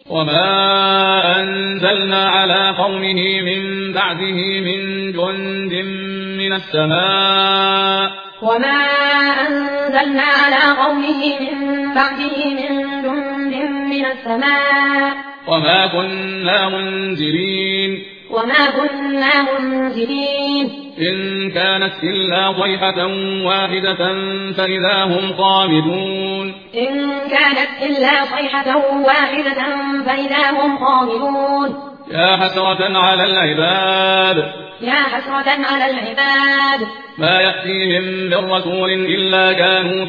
وما أنزلنا على قومه من بعده من جند من السماء وما أنزلنا على قومه من بعده من جند من السماء وما كنا منزلين إن كانت إلا صيحة واحدة فإذا هم خامدون يا حسرة على العباد ما يأتيهم من رسول إلا كانوا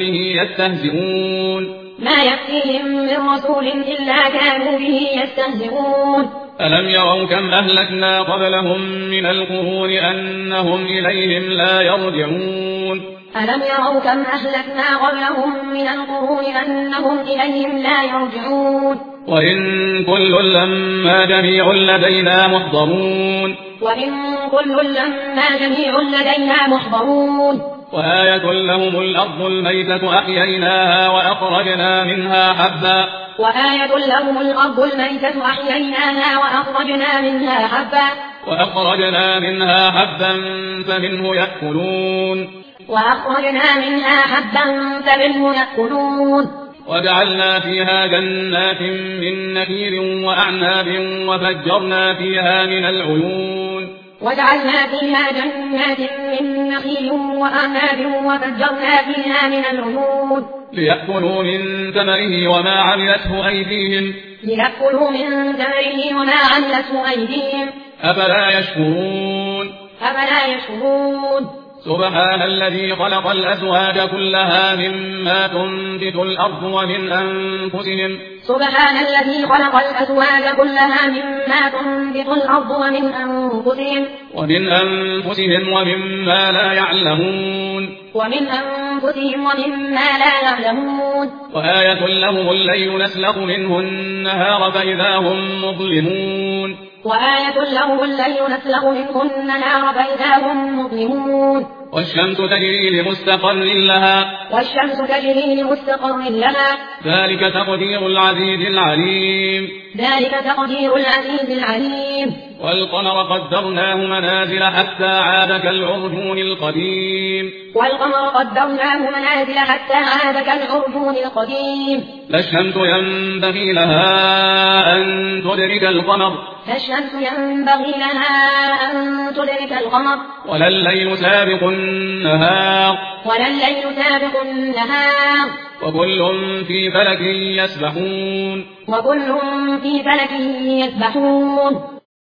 به يستهزئون ألم يروا كم أهلكنا قبلهم من القرون أنهم إليهم لا يرجعون وإن كل لما جميع لدينا محضرون وآية لهم الأرض الميتة أحييناها وأخرجنا منها حبا فمنه يأكلون وجعلنا فيها جنات من نخيل وأعناب وفجرنا فيها من العيون ليأكلوا من ثمره وما عملته أيديهم أفلا يشكرون سبحان الذي خلق الأزواج كلها مما تنبت الأرض ومن أنفسهم ومما لا يعلمون وآية لهم الليل نسلخ منه النهار فإذا هم مظلمون والشمس تجري لمستقر لها ذلك تقدير العزيز العليم والقمر قدرناه منازل حتى عاد كالعرجون القديم لا الشمس ينبغي لها أن تدرك القمر ولا الليل سابق النهار وكل في فلك يسبحون